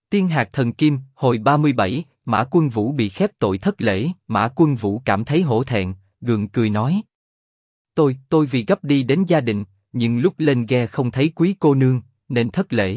Tiên hạt thần kim, hồi 37, Mã Quân Vũ bị khép tội thất lễ. Mã Quân Vũ cảm thấy hổ thẹn, gượng cười nói: Tôi vì gấp đi đến gia đình, nhưng lúc lên ghe không thấy quý cô nương, nên thất lễ.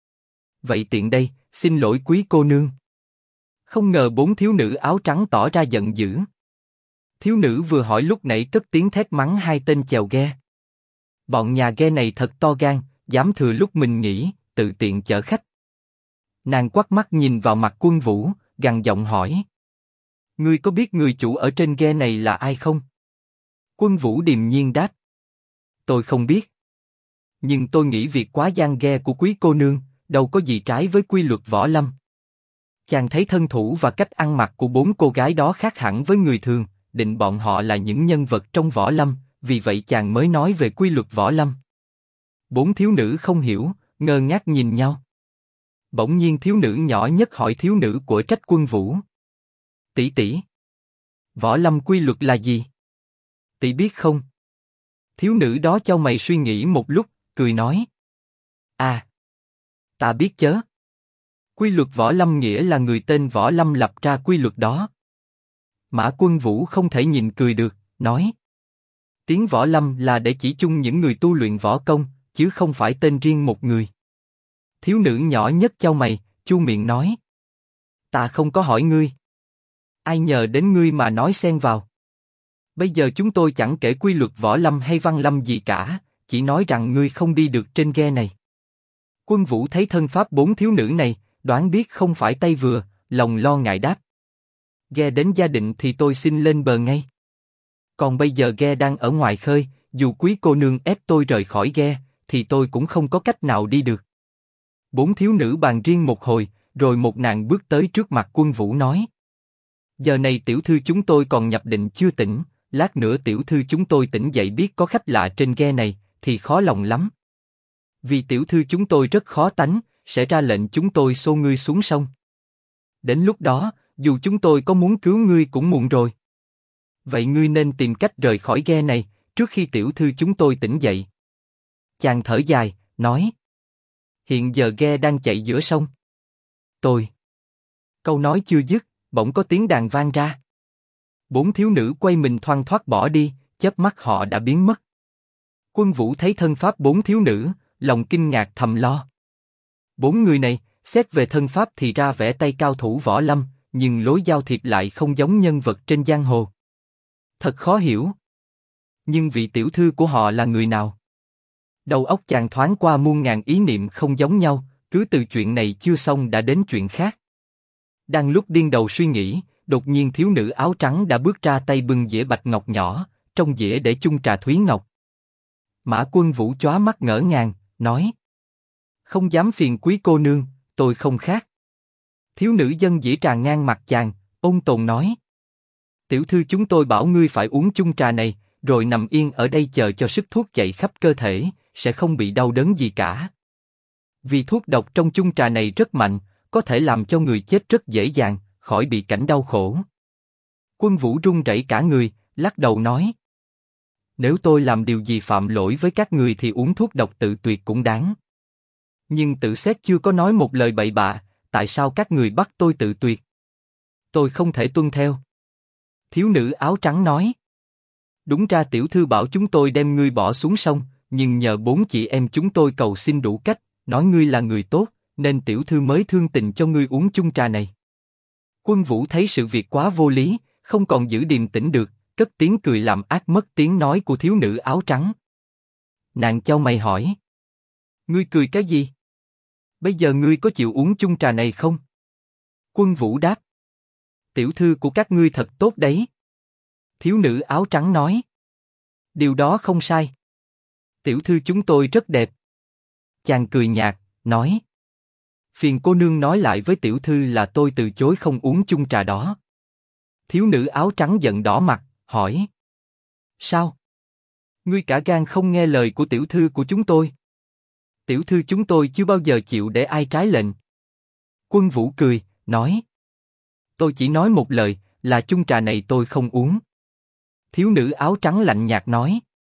Vậy tiện đây, xin lỗi quý cô nương. Không ngờ bốn thiếu nữ áo trắng tỏ ra giận dữ. Thiếu nữ vừa hỏi lúc nãy cất tiếng thét mắng hai tên chèo ghe. Bọn nhà ghe này thật to gan, dám thừa lúc mình nghỉ, tự tiện chở khách. Nàng quắt mắt nhìn vào mặt Quân Vũ, gằn giọng hỏi: Ngươi có biết người chủ ở trên ghe này là ai không? Quân Vũ điềm nhiên đáp: Tôi không biết. Nhưng tôi nghĩ việc quá gian ghe của quý cô nương, đâu có gì trái với quy luật võ lâm. Chàng thấy thân thủ và cách ăn mặc của bốn cô gái đó khác hẳn với người thường, định bọn họ là những nhân vật trong võ lâm, vì vậy chàng mới nói về quy luật võ lâm. Bốn thiếu nữ không hiểu, ngơ ngác nhìn nhau. Bỗng nhiên thiếu nữ nhỏ nhất hỏi thiếu nữ của Trách Quân Vũ: Tỷ tỷ, võ lâm quy luật là gì? Tỷ biết không? Thiếu nữ đó chau mày suy nghĩ một lúc, cười nói: À, ta biết chớ. Quy luật võ lâm nghĩa là người tên Võ Lâm lập ra quy luật đó. Mã Quân Vũ không thể nhìn cười được, nói: Tiếng võ lâm là để chỉ chung những người tu luyện võ công, chứ không phải tên riêng một người. Thiếu nữ nhỏ nhất chau mày, chu miệng nói: Ta không có hỏi ngươi. Ai nhờ đến ngươi mà nói xen vào. Bây giờ chúng tôi chẳng kể quy luật võ lâm hay văn lâm gì cả, chỉ nói rằng ngươi không đi được trên ghe này. Quân Vũ thấy thân pháp bốn thiếu nữ này, đoán biết không phải tay vừa, lòng lo ngại đáp: Ghe đến gia định thì tôi xin lên bờ ngay. Còn bây giờ ghe đang ở ngoài khơi, dù quý cô nương ép tôi rời khỏi ghe, thì tôi cũng không có cách nào đi được. Bốn thiếu nữ bàn riêng một hồi, rồi một nàng bước tới trước mặt Quân Vũ nói: Giờ này tiểu thư chúng tôi còn nhập định chưa tỉnh, lát nữa tiểu thư chúng tôi tỉnh dậy biết có khách lạ trên ghe này, thì khó lòng lắm. Vì tiểu thư chúng tôi rất khó tánh, sẽ ra lệnh chúng tôi xô ngươi xuống sông. Đến lúc đó, dù chúng tôi có muốn cứu ngươi cũng muộn rồi. Vậy ngươi nên tìm cách rời khỏi ghe này, trước khi tiểu thư chúng tôi tỉnh dậy. Chàng thở dài, nói: Hiện giờ ghe đang chạy giữa sông. Tôi. Câu nói chưa dứt, bỗng có tiếng đàn vang ra. Bốn thiếu nữ quay mình thoăn thoắt bỏ đi, chớp mắt họ đã biến mất. Quân Vũ thấy thân pháp bốn thiếu nữ, lòng kinh ngạc thầm lo. Bốn người này, xét về thân pháp thì ra vẻ tay cao thủ võ lâm, nhưng lối giao thiệp lại không giống nhân vật trên giang hồ. Thật khó hiểu. Nhưng vị tiểu thư của họ là người nào? Đầu óc chàng thoáng qua muôn ngàn ý niệm không giống nhau, cứ từ chuyện này chưa xong đã đến chuyện khác. Đang lúc điên đầu suy nghĩ, đột nhiên thiếu nữ áo trắng đã bước ra tay bưng dĩa bạch ngọc nhỏ, trong dĩa để chung trà thúy ngọc. Mã Quân Vũ chóa mắt ngỡ ngàng, nói: Không dám phiền quý cô nương, tôi không khát. Thiếu nữ dâng dĩa trà ngang mặt chàng, ôn tồn nói: Tiểu thư chúng tôi bảo ngươi phải uống chung trà này, rồi nằm yên ở đây chờ cho sức thuốc chạy khắp cơ thể, sẽ không bị đau đớn gì cả. Vì thuốc độc trong chung trà này rất mạnh, có thể làm cho người chết rất dễ dàng, khỏi bị cảnh đau khổ. Quân Vũ run rẩy cả người, lắc đầu nói: Nếu tôi làm điều gì phạm lỗi với các người thì uống thuốc độc tự tuyệt cũng đáng. Nhưng tự xét chưa có nói một lời bậy bạ, tại sao các người bắt tôi tự tuyệt? Tôi không thể tuân theo. Thiếu nữ áo trắng nói: Đúng ra tiểu thư bảo chúng tôi đem ngươi bỏ xuống sông, nhưng nhờ bốn chị em chúng tôi cầu xin đủ cách, nói ngươi là người tốt, nên tiểu thư mới thương tình cho ngươi uống chung trà này. Quân Vũ thấy sự việc quá vô lý, không còn giữ điềm tĩnh được, cất tiếng cười làm ác mất tiếng nói của thiếu nữ áo trắng. Nàng chau mày hỏi: Ngươi cười cái gì? Bây giờ ngươi có chịu uống chung trà này không? Quân Vũ đáp: Tiểu thư của các ngươi thật tốt đấy. Thiếu nữ áo trắng nói: Điều đó không sai. Tiểu thư chúng tôi rất đẹp. Chàng cười nhạt, nói: Phiền cô nương nói lại với tiểu thư là tôi từ chối không uống chung trà đó. Thiếu nữ áo trắng giận đỏ mặt, hỏi: Sao? Ngươi cả gan không nghe lời của tiểu thư của chúng tôi? Tiểu thư chúng tôi chưa bao giờ chịu để ai trái lệnh. Quân Vũ cười, nói: Tôi chỉ nói một lời, là chung trà này tôi không uống. Thiếu nữ áo trắng lạnh nhạt nói: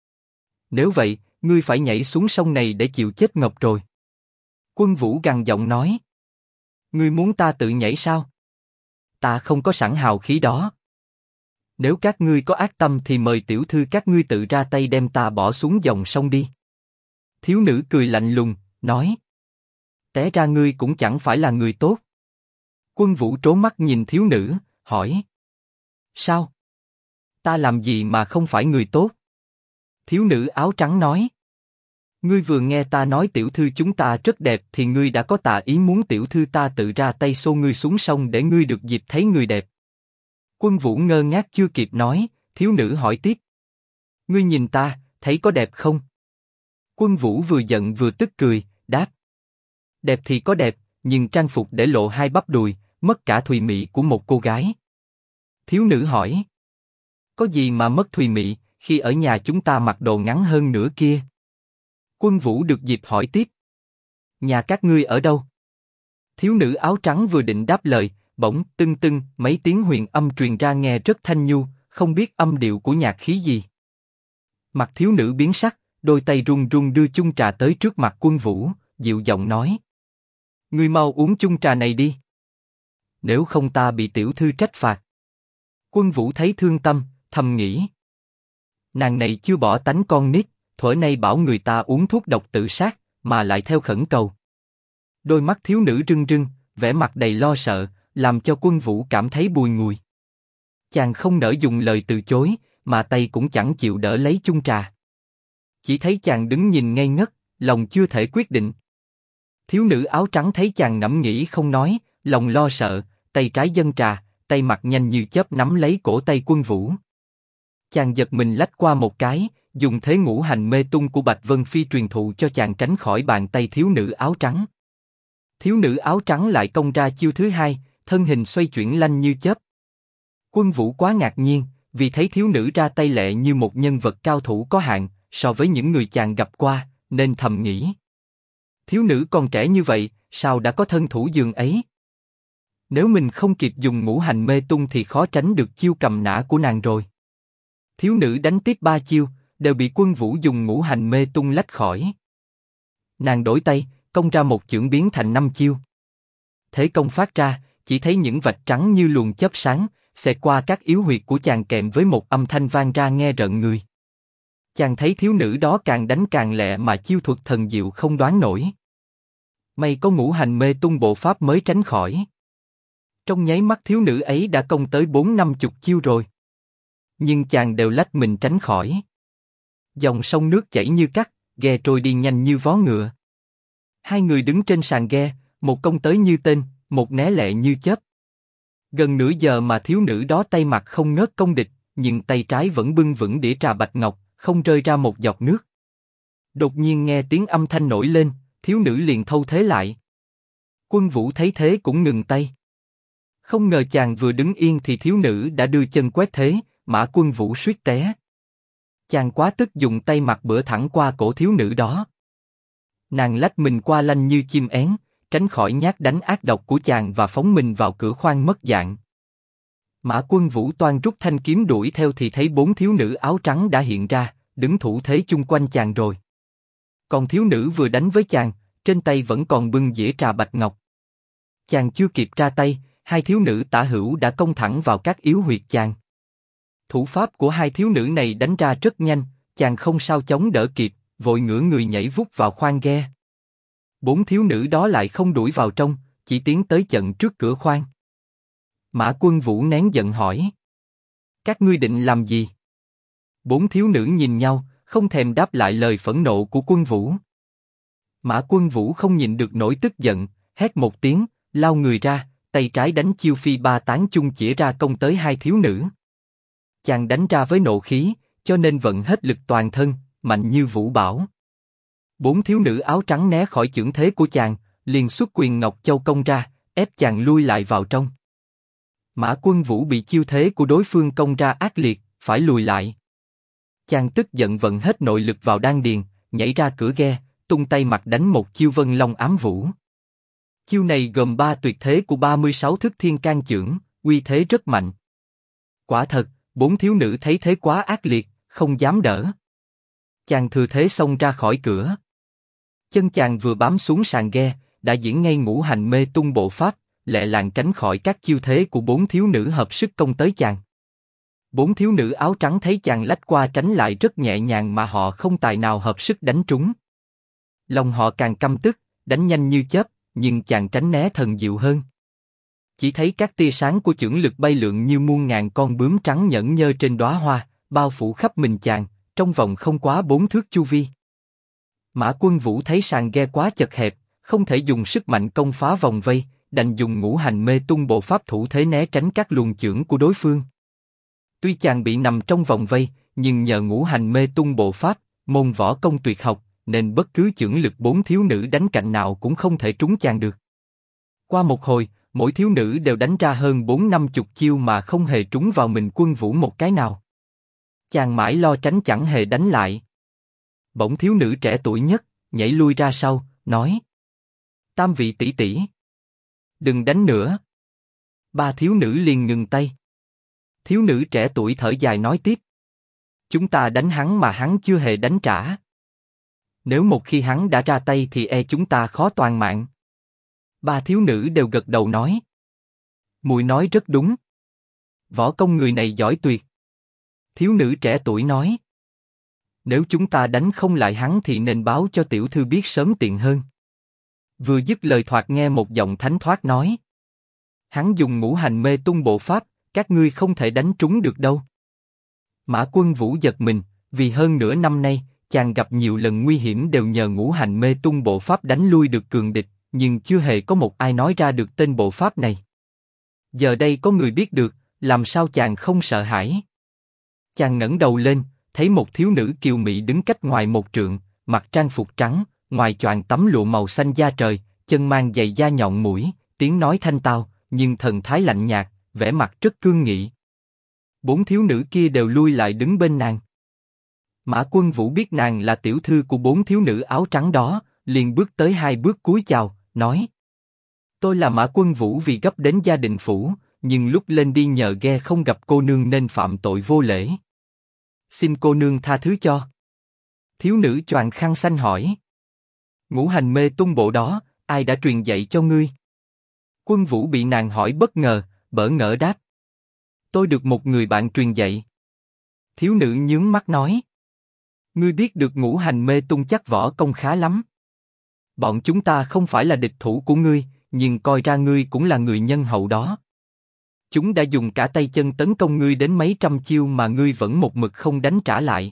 Nếu vậy, ngươi phải nhảy xuống sông này để chịu chết ngọc rồi. Quân Vũ gằn giọng nói: Ngươi muốn ta tự nhảy sao? Ta không có sẵn hào khí đó. Nếu các ngươi có ác tâm thì mời tiểu thư các ngươi tự ra tay đem ta bỏ xuống dòng sông đi. Thiếu nữ cười lạnh lùng, nói. Té ra ngươi cũng chẳng phải là người tốt. Quân Vũ trố mắt nhìn thiếu nữ, hỏi. Sao? Ta làm gì mà không phải người tốt? Thiếu nữ áo trắng nói. Ngươi vừa nghe ta nói tiểu thư chúng ta rất đẹp thì ngươi đã có tà ý muốn tiểu thư ta tự ra tay xô ngươi xuống sông để ngươi được dịp thấy người đẹp. Quân Vũ ngơ ngác chưa kịp nói, thiếu nữ hỏi tiếp. Ngươi nhìn ta, thấy có đẹp không? Quân Vũ vừa giận vừa tức cười, đáp. Đẹp thì có đẹp, nhưng trang phục để lộ hai bắp đùi, mất cả thùy mị của một cô gái. Thiếu nữ hỏi. Có gì mà mất thùy mị, khi ở nhà chúng ta mặc đồ ngắn hơn nữa kia. Quân Vũ được dịp hỏi tiếp. Nhà các ngươi ở đâu? Thiếu nữ áo trắng vừa định đáp lời, bỗng tưng tưng mấy tiếng huyền âm truyền ra nghe rất thanh nhu, không biết âm điệu của nhạc khí gì. Mặt thiếu nữ biến sắc, đôi tay run run đưa chung trà tới trước mặt Quân Vũ, dịu giọng nói. Ngươi mau uống chung trà này đi. Nếu không ta bị tiểu thư trách phạt. Quân Vũ thấy thương tâm, thầm nghĩ. Nàng này chưa bỏ tánh con nít, thuở nay bảo người ta uống thuốc độc tự sát, mà lại theo khẩn cầu. Đôi mắt thiếu nữ rưng rưng, vẻ mặt đầy lo sợ, làm cho Quân Vũ cảm thấy bùi ngùi. Chàng không nỡ dùng lời từ chối, mà tay cũng chẳng chịu đỡ lấy chung trà. Chỉ thấy chàng đứng nhìn ngây ngất, lòng chưa thể quyết định. Thiếu nữ áo trắng thấy chàng ngẫm nghĩ không nói, lòng lo sợ, tay trái dâng trà, tay mặt nhanh như chớp nắm lấy cổ tay Quân Vũ. Chàng giật mình lách qua một cái, dùng thế ngũ hành mê tung của Bạch Vân Phi truyền thụ cho chàng tránh khỏi bàn tay thiếu nữ áo trắng. Thiếu nữ áo trắng lại công ra chiêu thứ hai, thân hình xoay chuyển lanh như chớp. Quân Vũ quá ngạc nhiên, vì thấy thiếu nữ ra tay lẹ như một nhân vật cao thủ có hạng, so với những người chàng gặp qua, nên thầm nghĩ. Thiếu nữ còn trẻ như vậy, sao đã có thân thủ dường ấy? Nếu mình không kịp dùng ngũ hành mê tung thì khó tránh được chiêu cầm nã của nàng rồi. Thiếu nữ đánh tiếp 3 chiêu, đều bị Quân Vũ dùng ngũ hành mê tung lách khỏi. Nàng đổi tay, công ra một chưởng biến thành 5 chiêu. Thế công phát ra, chỉ thấy những vạch trắng như luồng chớp sáng, xẹt qua các yếu huyệt của chàng kèm với một âm thanh vang ra nghe rợn người. Chàng thấy thiếu nữ đó càng đánh càng lẹ mà chiêu thuật thần diệu không đoán nổi. May có ngũ hành mê tung bộ pháp mới tránh khỏi. Trong nháy mắt thiếu nữ ấy đã công tới 40-50 chiêu rồi. Nhưng chàng đều lách mình tránh khỏi. Dòng sông nước chảy như cắt, ghe trôi đi nhanh như vó ngựa. Hai người đứng trên sàn ghe, một công tới như tên, một né lẹ như chớp. Gần nửa giờ mà thiếu nữ đó tay mặt không ngớt công địch, nhưng tay trái vẫn bưng vững đĩa trà bạch ngọc, không rơi ra một giọt nước. Đột nhiên nghe tiếng âm thanh nổi lên, thiếu nữ liền thâu thế lại. Quân Vũ thấy thế cũng ngừng tay. Không ngờ chàng vừa đứng yên thì thiếu nữ đã đưa chân quét thế, Mã Quân Vũ suýt té. Chàng quá tức dùng tay mặt bữa thẳng qua cổ thiếu nữ đó. Nàng lách mình qua lanh như chim én, tránh khỏi nhát đánh ác độc của chàng và phóng mình vào cửa khoang mất dạng. Mã Quân Vũ toan rút thanh kiếm đuổi theo thì thấy 4 thiếu nữ áo trắng đã hiện ra, đứng thủ thế chung quanh chàng rồi. Còn thiếu nữ vừa đánh với chàng, trên tay vẫn còn bưng dĩa trà bạch ngọc. Chàng chưa kịp ra tay, hai thiếu nữ tả hữu đã công thẳng vào các yếu huyệt chàng. Thủ pháp của hai thiếu nữ này đánh ra rất nhanh, chàng không sao chống đỡ kịp, vội ngửa người nhảy vút vào khoang ghe. 4 thiếu nữ đó lại không đuổi vào trong, chỉ tiến tới chặn trước cửa khoang. Mã Quân Vũ nén giận hỏi. Các ngươi định làm gì? 4 thiếu nữ nhìn nhau, không thèm đáp lại lời phẫn nộ của Quân Vũ. Mã Quân Vũ không nhịn được nỗi tức giận, hét một tiếng, lao người ra, tay trái đánh chiêu phi ba tán chung chĩa ra công tới hai thiếu nữ. Chàng đánh ra với nộ khí, cho nên vận hết lực toàn thân, mạnh như vũ bão. 4 thiếu nữ áo trắng né khỏi chưởng thế của chàng, liền xuất quyền Ngọc Châu công ra, ép chàng lui lại vào trong. Mã Quân Vũ bị chiêu thế của đối phương công ra ác liệt, phải lùi lại. Chàng tức giận vận hết nội lực vào đan điền, nhảy ra cửa ghe, tung tay mặt đánh một chiêu Vân Long ám vũ. Chiêu này gồm 3 tuyệt thế của 36 thức thiên can chưởng, uy thế rất mạnh. Quả thật, 4 thiếu nữ thấy thế quá ác liệt, không dám đỡ. Chàng thừa thế xông ra khỏi cửa. Chân chàng vừa bám xuống sàn ghe, đã diễn ngay ngũ hành mê tung bộ pháp, lẹ làng tránh khỏi các chiêu thế của bốn thiếu nữ hợp sức công tới chàng. Bốn thiếu nữ áo trắng thấy chàng lách qua tránh lại rất nhẹ nhàng mà họ không tài nào hợp sức đánh trúng. Lòng họ càng căm tức, đánh nhanh như chớp, nhưng chàng tránh né thần diệu hơn. Chỉ thấy các tia sáng của chưởng lực bay lượn như muôn ngàn con bướm trắng nhẫn nhơ trên đóa hoa, bao phủ khắp mình chàng, trong vòng không quá 4 thước chu vi. Mã Quân Vũ thấy sàn ghe quá chật hẹp, không thể dùng sức mạnh công phá vòng vây, đành dùng ngũ hành mê tung bộ pháp thủ thế né tránh các luồng chưởng của đối phương. Tuy chàng bị nằm trong vòng vây, nhưng nhờ ngũ hành mê tung bộ pháp, môn võ công tuyệt học, nên bất cứ chưởng lực bốn thiếu nữ đánh cạnh nào cũng không thể trúng chàng được. Qua một hồi, mỗi thiếu nữ đều đánh ra hơn 4-50 chiêu mà không hề trúng vào mình Quân Vũ một cái nào. Chàng mãi lo tránh chẳng hề đánh lại. Bỗng thiếu nữ trẻ tuổi nhất nhảy lui ra sau, nói: Tam vị tỷ tỷ, đừng đánh nữa. Ba thiếu nữ liền ngừng tay. Thiếu nữ trẻ tuổi thở dài nói tiếp: Chúng ta đánh hắn mà hắn chưa hề đánh trả. Nếu một khi hắn đã ra tay thì chúng ta khó toàn mạng. Ba thiếu nữ đều gật đầu nói: Muội nói rất đúng. Võ công người này giỏi tuyệt. Thiếu nữ trẻ tuổi nói: Nếu chúng ta đánh không lại hắn thì nên báo cho tiểu thư biết sớm tiện hơn. Vừa dứt lời thoạt nghe một giọng thánh thoát nói: Hắn dùng ngũ hành mê tung bộ pháp, các ngươi không thể đánh trúng được đâu. Mã Quân Vũ giật mình, vì hơn nửa năm nay, chàng gặp nhiều lần nguy hiểm đều nhờ ngũ hành mê tung bộ pháp đánh lui được cường địch, nhưng chưa hề có một ai nói ra được tên bộ pháp này. Giờ đây có người biết được, làm sao chàng không sợ hãi? Chàng ngẩng đầu lên, thấy một thiếu nữ kiều mị đứng cách ngoài một trượng, mặc trang phục trắng, ngoài choàng tấm lụa màu xanh da trời, chân mang giày da nhọn mũi, tiếng nói thanh tao, nhưng thần thái lạnh nhạt, vẻ mặt rất cương nghị. Bốn thiếu nữ kia đều lui lại đứng bên nàng. Mã Quân Vũ biết nàng là tiểu thư của bốn thiếu nữ áo trắng đó, liền bước tới 2 bước cúi chào, nói: Tôi là Mã Quân Vũ vì gấp đến gia định phủ, nhưng lúc lên đi nhờ ghe không gặp cô nương nên phạm tội vô lễ. Xin cô nương tha thứ cho. Thiếu nữ choàng khăn xanh hỏi: Ngũ hành mê tung bộ đó, ai đã truyền dạy cho ngươi? Quân Vũ bị nàng hỏi bất ngờ, bỡ ngỡ đáp: Tôi được một người bạn truyền dạy. Thiếu nữ nhướng mắt nói: Ngươi biết được ngũ hành mê tung chắc võ công khá lắm. Bọn chúng ta không phải là địch thủ của ngươi, nhưng coi ra ngươi cũng là người nhân hậu đó. Chúng đã dùng cả tay chân tấn công ngươi đến mấy trăm chiêu mà ngươi vẫn một mực không đánh trả lại.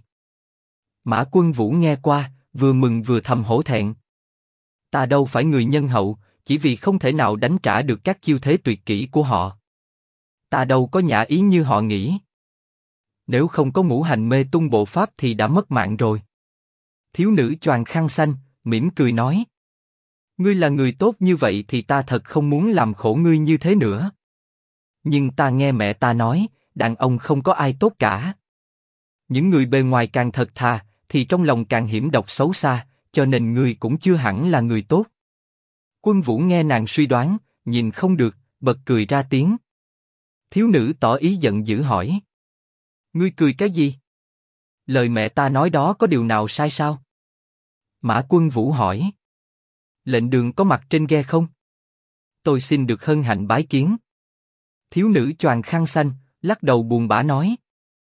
Mã Quân Vũ nghe qua, vừa mừng vừa thầm hổ thẹn. Ta đâu phải người nhân hậu, chỉ vì không thể nào đánh trả được các chiêu thế tuyệt kỹ của họ. Ta đâu có nhã ý như họ nghĩ. Nếu không có ngũ hành mê tung bộ pháp thì đã mất mạng rồi. Thiếu nữ choàng khăn xanh, mỉm cười nói: Ngươi là người tốt như vậy thì ta thật không muốn làm khổ ngươi như thế nữa. Nhưng ta nghe mẹ ta nói, đàn ông không có ai tốt cả. Những người bề ngoài càng thật thà, thì trong lòng càng hiểm độc xấu xa, cho nên ngươi cũng chưa hẳn là người tốt. Quân Vũ nghe nàng suy đoán, nhìn không được, bật cười ra tiếng. Thiếu nữ tỏ ý giận dữ hỏi: Ngươi cười cái gì? Lời mẹ ta nói đó có điều nào sai sao? Mã Quân Vũ hỏi: Lệnh đường có mặt trên ghe không? Tôi xin được hân hạnh bái kiến. Thiếu nữ choàng khăn xanh, lắc đầu buồn bã nói: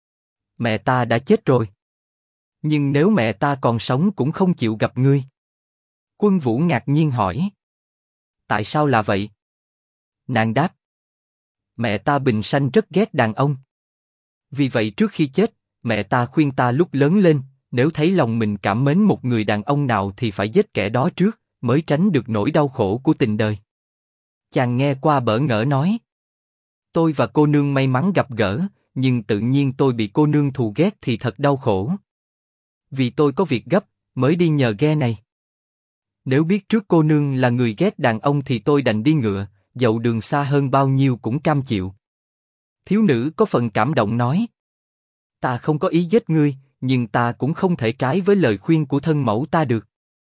Mẹ ta đã chết rồi. Nhưng nếu mẹ ta còn sống cũng không chịu gặp ngươi. Quân Vũ ngạc nhiên hỏi: Tại sao là vậy? Nàng đáp: Mẹ ta bình sanh rất ghét đàn ông. Vì vậy trước khi chết, mẹ ta khuyên ta lúc lớn lên, nếu thấy lòng mình cảm mến một người đàn ông nào thì phải giết kẻ đó trước, mới tránh được nỗi đau khổ của tình đời. Chàng nghe qua bỡ ngỡ nói: Tôi và cô nương may mắn gặp gỡ, nhưng tự nhiên tôi bị cô nương thù ghét thì thật đau khổ. Vì tôi có việc gấp, mới đi nhờ ghe này. Nếu biết trước cô nương là người ghét đàn ông thì tôi đành đi ngựa, dẫu đường xa hơn bao nhiêu cũng cam chịu. Thiếu nữ có phần cảm động nói: Ta không có ý giết ngươi, nhưng ta cũng không thể trái với lời khuyên của thân mẫu ta được.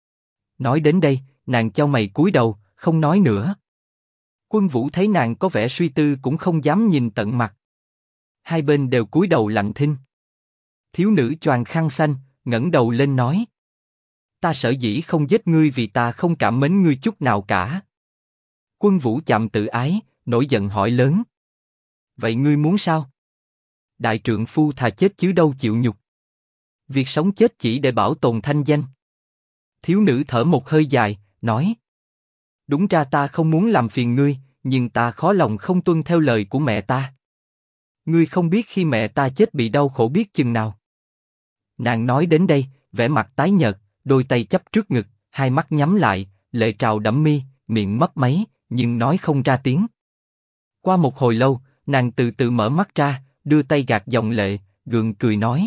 Nói đến đây, nàng chau mày cúi đầu, không nói nữa. Quân Vũ thấy nàng có vẻ suy tư cũng không dám nhìn tận mặt. Hai bên đều cúi đầu lặng thinh. Thiếu nữ choàng khăn xanh, ngẩng đầu lên nói: Ta sở dĩ không giết ngươi vì ta không cảm mến ngươi chút nào cả. Quân Vũ chạm tự ái, nổi giận hỏi lớn. Vậy ngươi muốn sao? Đại trượng phu thà chết chứ đâu chịu nhục. Việc sống chết chỉ để bảo tồn thanh danh. Thiếu nữ thở một hơi dài, nói. Đúng ra ta không muốn làm phiền ngươi, nhưng ta khó lòng không tuân theo lời của mẹ ta. Ngươi không biết khi mẹ ta chết bị đau khổ biết chừng nào. Nàng nói đến đây, vẻ mặt tái nhợt, đôi tay chắp trước ngực, hai mắt nhắm lại, lệ trào đẫm mi, miệng mấp máy, nhưng nói không ra tiếng. Qua một hồi lâu, nàng từ từ mở mắt ra, đưa tay gạt dòng lệ, gượng cười nói.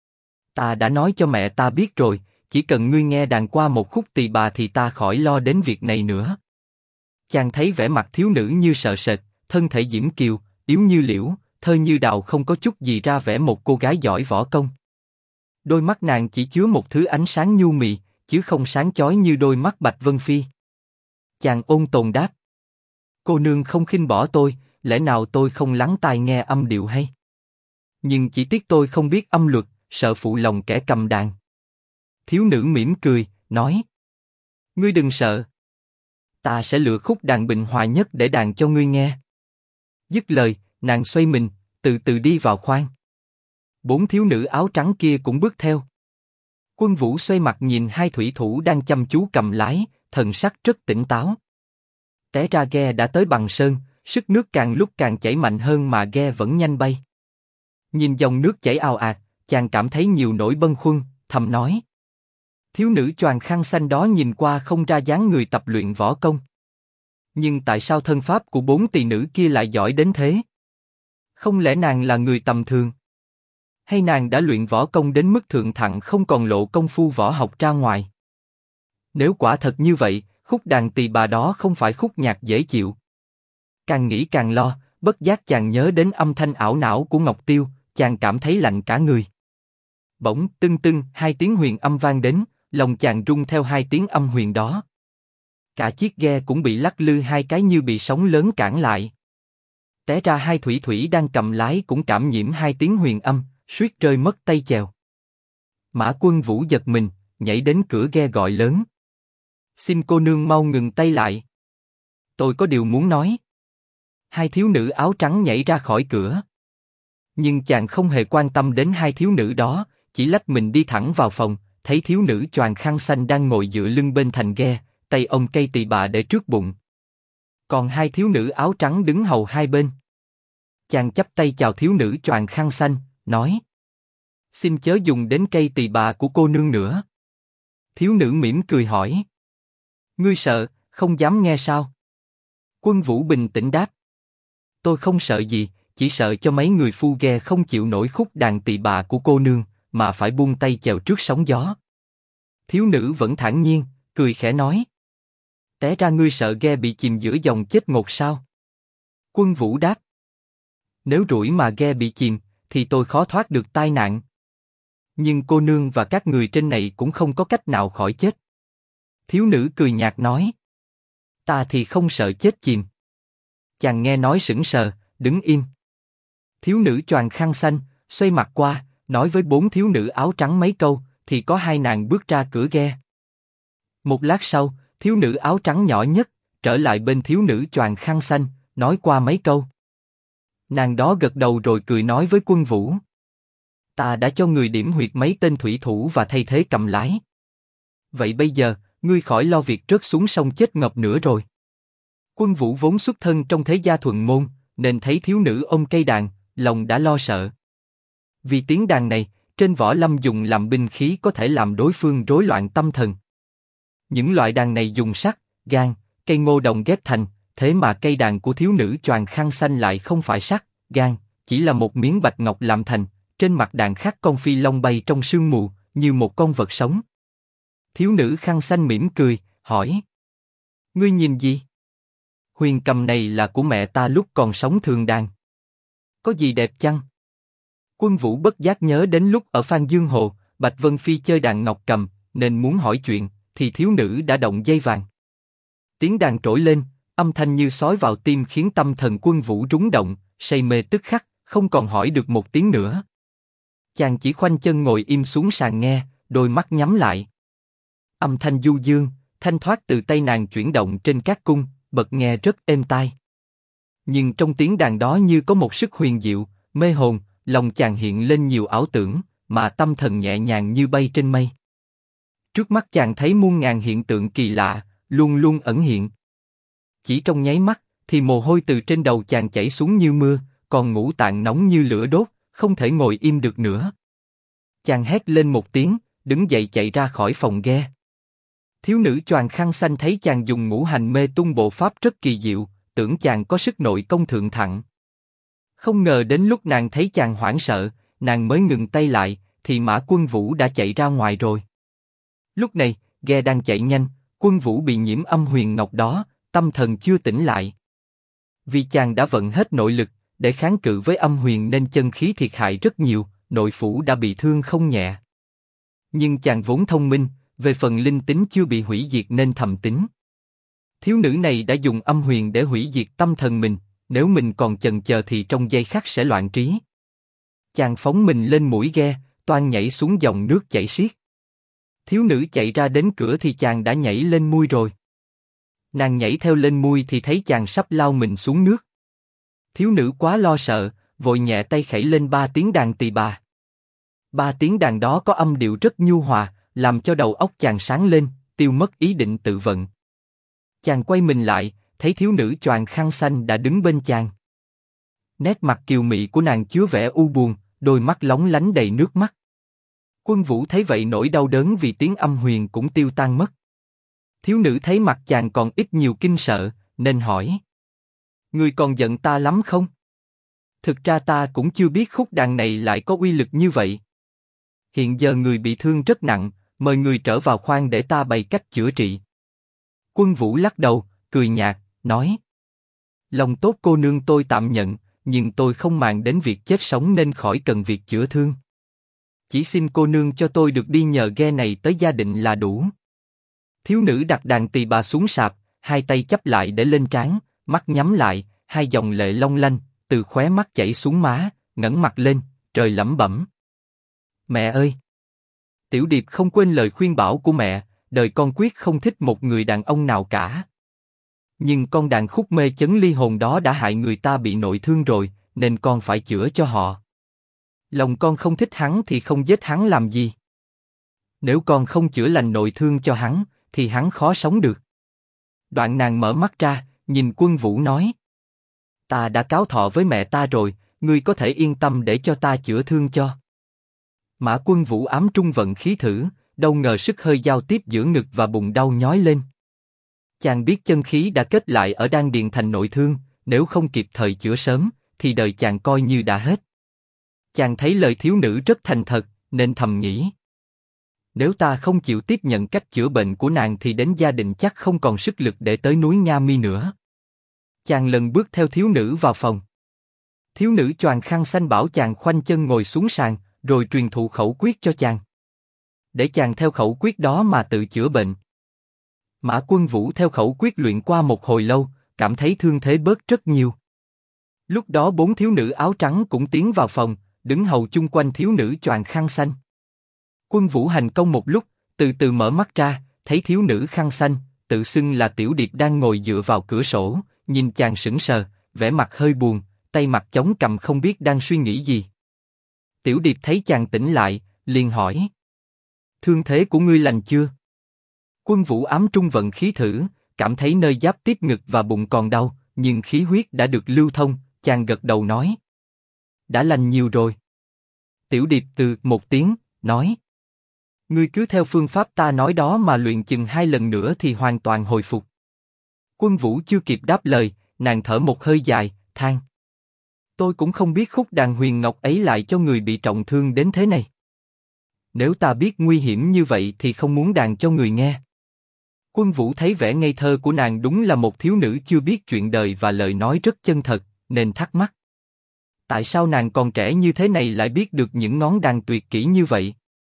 Ta đã nói cho mẹ ta biết rồi, chỉ cần ngươi nghe đàn qua một khúc tỳ bà thì ta khỏi lo đến việc này nữa. Chàng thấy vẻ mặt thiếu nữ như sợ sệt, thân thể diễm kiều, yếu như liễu, thơ như đào, không có chút gì ra vẻ một cô gái giỏi võ công. Đôi mắt nàng chỉ chứa một thứ ánh sáng nhu mì, chứ không sáng chói như đôi mắt Bạch Vân Phi. Chàng ôn tồn đáp. Cô nương không khinh bỏ tôi, lẽ nào tôi không lắng tai nghe âm điệu hay? Nhưng chỉ tiếc tôi không biết âm luật, sợ phụ lòng kẻ cầm đàn. Thiếu nữ mỉm cười, nói. Ngươi đừng sợ. Ta sẽ lựa khúc đàn bình hòa nhất để đàn cho ngươi nghe. Dứt lời, nàng xoay mình, từ từ đi vào khoang. Bốn thiếu nữ áo trắng kia cũng bước theo. Quân Vũ xoay mặt nhìn hai thủy thủ đang chăm chú cầm lái, thần sắc rất tỉnh táo. Té ra ghe đã tới Bằng Sơn, sức nước càng lúc càng chảy mạnh hơn mà ghe vẫn nhanh bay. Nhìn dòng nước chảy ào ạt, chàng cảm thấy nhiều nỗi bâng khuâng, thầm nói. Thiếu nữ choàng khăn xanh đó nhìn qua không ra dáng người tập luyện võ công. Nhưng tại sao thân pháp của bốn tỳ nữ kia lại giỏi đến thế? Không lẽ nàng là người tầm thường? Hay nàng đã luyện võ công đến mức thượng thặng không còn lộ công phu võ học ra ngoài? Nếu quả thật như vậy, khúc đàn tỳ bà đó không phải khúc nhạc dễ chịu. Càng nghĩ càng lo, bất giác chàng nhớ đến âm thanh ảo não của Ngọc Tiêu, chàng cảm thấy lạnh cả người. Bỗng tưng tưng hai tiếng huyền âm vang đến, lòng chàng rung theo hai tiếng âm huyền đó. Cả chiếc ghe cũng bị lắc lư hai cái như bị sóng lớn cản lại. Té ra hai thủy thủy đang cầm lái cũng cảm nhiễm hai tiếng huyền âm, suýt rơi mất tay chèo. Mã Quân Vũ giật mình, nhảy đến cửa ghe gọi lớn. Xin cô nương mau ngừng tay lại. Tôi có điều muốn nói. Hai thiếu nữ áo trắng nhảy ra khỏi cửa. Nhưng chàng không hề quan tâm đến hai thiếu nữ đó, chỉ lách mình đi thẳng vào phòng, thấy thiếu nữ choàng khăn xanh đang ngồi dựa lưng bên thành ghe, tay ôm cây tỳ bà để trước bụng. Còn hai thiếu nữ áo trắng đứng hầu hai bên. Chàng chắp tay chào thiếu nữ choàng khăn xanh, nói. Xin chớ dùng đến cây tỳ bà của cô nương nữa. Thiếu nữ mỉm cười hỏi. Ngươi sợ, không dám nghe sao? Quân Vũ bình tĩnh đáp. Tôi không sợ gì, chỉ sợ cho mấy người phu ghe không chịu nổi khúc đàn tỳ bà của cô nương, mà phải buông tay chèo trước sóng gió. Thiếu nữ vẫn thản nhiên, cười khẽ nói. Té ra ngươi sợ ghe bị chìm giữa dòng chết ngột sao? Quân Vũ đáp. Nếu rủi mà ghe bị chìm, thì tôi khó thoát được tai nạn. Nhưng cô nương và các người trên này cũng không có cách nào khỏi chết. Thiếu nữ cười nhạt nói. Ta thì không sợ chết chìm. Chàng nghe nói sững sờ, đứng im. Thiếu nữ choàng khăn xanh, xoay mặt qua, nói với bốn thiếu nữ áo trắng mấy câu, thì có hai nàng bước ra cửa ghe. Một lát sau, thiếu nữ áo trắng nhỏ nhất, trở lại bên thiếu nữ choàng khăn xanh, nói qua mấy câu. Nàng đó gật đầu rồi cười nói với Quân Vũ. Ta đã cho người điểm huyệt mấy tên thủy thủ và thay thế cầm lái. Vậy bây giờ, ngươi khỏi lo việc rớt xuống sông chết ngập nữa rồi. Quân Vũ vốn xuất thân trong thế gia thuần môn, nên thấy thiếu nữ ôm cây đàn, lòng đã lo sợ. Vì tiếng đàn này, trên võ lâm dùng làm binh khí có thể làm đối phương rối loạn tâm thần. Những loại đàn này dùng sắt, gan, cây ngô đồng ghép thành, thế mà cây đàn của thiếu nữ choàng khăn xanh lại không phải sắt, gan, chỉ là một miếng bạch ngọc làm thành, trên mặt đàn khắc con phi long bay trong sương mù, như một con vật sống. Thiếu nữ khăn xanh mỉm cười, hỏi. Ngươi nhìn gì? Huyền cầm này là của mẹ ta lúc còn sống thường đàn. Có gì đẹp chăng? Quân Vũ bất giác nhớ đến lúc ở Phan Dương Hồ, Bạch Vân Phi chơi đàn ngọc cầm, nên muốn hỏi chuyện, thì thiếu nữ đã động dây vàng. Tiếng đàn trỗi lên, âm thanh như xói vào tim khiến tâm thần Quân Vũ rúng động, say mê tức khắc, không còn hỏi được một tiếng nữa. Chàng chỉ khoanh chân ngồi im xuống sàn nghe, đôi mắt nhắm lại. Âm thanh du dương, thanh thoát từ tay nàng chuyển động trên các cung, bật nghe rất êm tai. Nhưng trong tiếng đàn đó như có một sức huyền diệu, mê hồn, lòng chàng hiện lên nhiều ảo tưởng, mà tâm thần nhẹ nhàng như bay trên mây. Trước mắt chàng thấy muôn ngàn hiện tượng kỳ lạ, luôn luôn ẩn hiện. Chỉ trong nháy mắt, thì mồ hôi từ trên đầu chàng chảy xuống như mưa, còn ngũ tạng nóng như lửa đốt, không thể ngồi im được nữa. Chàng hét lên một tiếng, đứng dậy chạy ra khỏi phòng ghe. Thiếu nữ choàng khăn xanh thấy chàng dùng ngũ hành mê tung bộ pháp rất kỳ diệu, tưởng chàng có sức nội công thượng thặng. Không ngờ đến lúc nàng thấy chàng hoảng sợ, nàng mới ngừng tay lại, thì Mã Quân Vũ đã chạy ra ngoài rồi. Lúc này, ghe đang chạy nhanh, Quân Vũ bị nhiễm âm huyền ngọc đó, tâm thần chưa tỉnh lại. Vì chàng đã vận hết nội lực để kháng cự với âm huyền nên chân khí thiệt hại rất nhiều, nội phủ đã bị thương không nhẹ. Nhưng chàng vốn thông minh, về phần linh tính chưa bị hủy diệt nên thầm tính. Thiếu nữ này đã dùng âm huyền để hủy diệt tâm thần mình, nếu mình còn chần chờ thì trong giây khắc sẽ loạn trí. Chàng phóng mình lên mũi ghe, toan nhảy xuống dòng nước chảy xiết. Thiếu nữ chạy ra đến cửa thì chàng đã nhảy lên mui rồi. Nàng nhảy theo lên mui thì thấy chàng sắp lao mình xuống nước. Thiếu nữ quá lo sợ, vội nhẹ tay khẩy lên 3 tiếng đàn tỳ bà. 3 tiếng đàn đó có âm điệu rất nhu hòa, làm cho đầu óc chàng sáng lên, tiêu mất ý định tự vận. Chàng quay mình lại, thấy thiếu nữ choàng khăn xanh đã đứng bên chàng. Nét mặt kiều mị của nàng chứa vẻ u buồn, đôi mắt lóng lánh đầy nước mắt. Quân Vũ thấy vậy nỗi đau đớn vì tiếng âm huyền cũng tiêu tan mất. Thiếu nữ thấy mặt chàng còn ít nhiều kinh sợ, nên hỏi: "Ngươi còn giận ta lắm không? Thực ra ta cũng chưa biết khúc đàn này lại có uy lực như vậy. Hiện giờ người bị thương rất nặng, mời người trở vào khoang để ta bày cách chữa trị." Quân Vũ lắc đầu, cười nhạt, nói: "Lòng tốt cô nương tôi tạm nhận, nhưng tôi không màng đến việc chết sống nên khỏi cần việc chữa thương. Chỉ xin cô nương cho tôi được đi nhờ ghe này tới Gia Định là đủ." Thiếu nữ đặt đàn tỳ bà xuống sạp, hai tay chắp lại để lên trán, mắt nhắm lại, hai dòng lệ long lanh từ khóe mắt chảy xuống má, ngẩng mặt lên, trời lẩm bẩm: "Mẹ ơi! Tiểu Điệp không quên lời khuyên bảo của mẹ, đời con quyết không thích một người đàn ông nào cả. Nhưng con đàn khúc mê chấn ly hồn đó đã hại người ta bị nội thương rồi, nên con phải chữa cho họ. Lòng con không thích hắn thì không giết hắn làm gì. Nếu con không chữa lành nội thương cho hắn, thì hắn khó sống được." Đoạn nàng mở mắt ra, nhìn Quân Vũ nói: "Ta đã cáo thọ với mẹ ta rồi, ngươi có thể yên tâm để cho ta chữa thương cho." Mã Quân Vũ ám trung vận khí thử, đâu ngờ sức hơi giao tiếp giữa ngực và bụng đau nhói lên. Chàng biết chân khí đã kết lại ở đan điền thành nội thương, nếu không kịp thời chữa sớm, thì đời chàng coi như đã hết. Chàng thấy lời thiếu nữ rất thành thật, nên thầm nghĩ: nếu ta không chịu tiếp nhận cách chữa bệnh của nàng thì đến Gia Định chắc không còn sức lực để tới núi Nga Mi nữa. Chàng lần bước theo thiếu nữ vào phòng. Thiếu nữ choàng khăn xanh bảo chàng khoanh chân ngồi xuống sàn, rồi truyền thụ khẩu quyết cho chàng. Để chàng theo khẩu quyết đó mà tự chữa bệnh. Mã Quân Vũ theo khẩu quyết luyện qua một hồi lâu, cảm thấy thương thế bớt rất nhiều. Lúc đó 4 thiếu nữ áo trắng cũng tiến vào phòng, đứng hầu chung quanh thiếu nữ choàng khăn xanh. Quân Vũ hành công một lúc, từ từ mở mắt ra, thấy thiếu nữ khăn xanh, tự xưng là Tiểu Điệp đang ngồi dựa vào cửa sổ, nhìn chàng sững sờ, vẻ mặt hơi buồn, tay mặt chống cằm không biết đang suy nghĩ gì. Tiểu Điệp thấy chàng tỉnh lại, liền hỏi: "Thương thế của ngươi lành chưa?" Quân Vũ ám trung vận khí thử, cảm thấy nơi giáp tiếp ngực và bụng còn đau, nhưng khí huyết đã được lưu thông, chàng gật đầu nói: "Đã lành nhiều rồi." Tiểu Điệp từ một tiếng, nói: "Ngươi cứ theo phương pháp ta nói đó mà luyện chừng 2 lần nữa thì hoàn toàn hồi phục." Quân Vũ chưa kịp đáp lời, nàng thở một hơi dài, than: "Tôi cũng không biết khúc đàn huyền ngọc ấy lại cho người bị trọng thương đến thế này. Nếu ta biết nguy hiểm như vậy thì không muốn đàn cho người nghe." Quân Vũ thấy vẻ ngây thơ của nàng đúng là một thiếu nữ chưa biết chuyện đời và lời nói rất chân thật, nên thắc mắc: tại sao nàng còn trẻ như thế này lại biết được những ngón đàn tuyệt kỹ như vậy?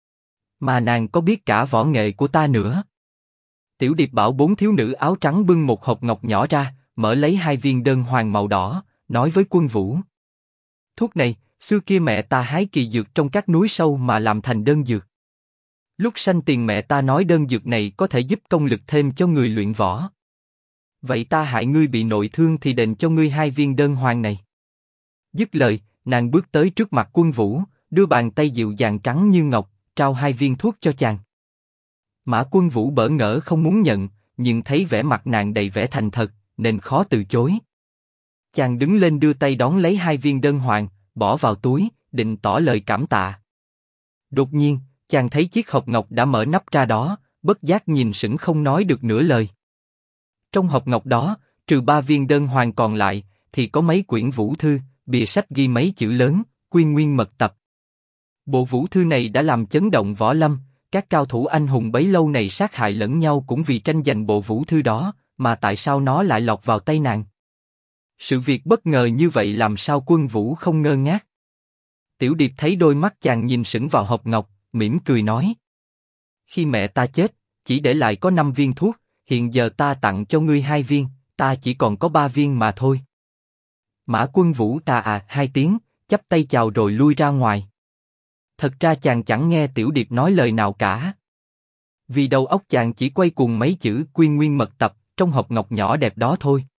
Mà nàng có biết cả võ nghệ của ta nữa? Tiểu Điệp bảo 4 thiếu nữ áo trắng bưng một hộp ngọc nhỏ ra, mở lấy 2 viên đơn hoàng màu đỏ, nói với Quân Vũ: "Thuốc này, xưa kia mẹ ta hái kỳ dược trong các núi sâu mà làm thành đơn dược. Lúc sanh tiền mẹ ta nói đơn dược này có thể giúp công lực thêm cho người luyện võ. Vậy ta hại ngươi bị nội thương thì đền cho ngươi 2 viên đơn hoàng này. Dứt lời, nàng bước tới trước mặt Quân Vũ, đưa bàn tay dịu dàng trắng như ngọc, trao 2 viên thuốc cho chàng. Mã Quân Vũ bỡ ngỡ không muốn nhận, nhưng thấy vẻ mặt nàng đầy vẻ thành thật, nên khó từ chối. Chàng đứng lên đưa tay đón lấy 2 viên đơn hoàng, bỏ vào túi, định tỏ lời cảm tạ. Đột nhiên, chàng thấy chiếc hộp ngọc đã mở nắp ra đó, bất giác nhìn sững không nói được nửa lời. Trong hộp ngọc đó, trừ 3 viên đơn hoàng còn lại, thì có mấy quyển vũ thư, bìa sách ghi mấy chữ lớn, Quy Nguyên Mật Tập. Bộ vũ thư này đã làm chấn động võ lâm, các cao thủ anh hùng bấy lâu này sát hại lẫn nhau cũng vì tranh giành bộ vũ thư đó, mà tại sao nó lại lọt vào tay nàng? Sự việc bất ngờ như vậy làm sao Quân Vũ không ngơ ngác? Tiểu Điệp thấy đôi mắt chàng nhìn sững vào hộp ngọc, mỉm cười nói: Khi mẹ ta chết, chỉ để lại có 5 viên thuốc, hiện giờ ta tặng cho ngươi 2 viên, ta chỉ còn có 3 viên mà thôi. Mã Quân Vũ ta 2 tiếng, chắp tay chào rồi lui ra ngoài. Thật ra chàng chẳng nghe Tiểu Điệp nói lời nào cả. Vì đầu óc chàng chỉ quay cuồng mấy chữ Quy Nguyên Mật Tập trong hộp ngọc nhỏ đẹp đó thôi.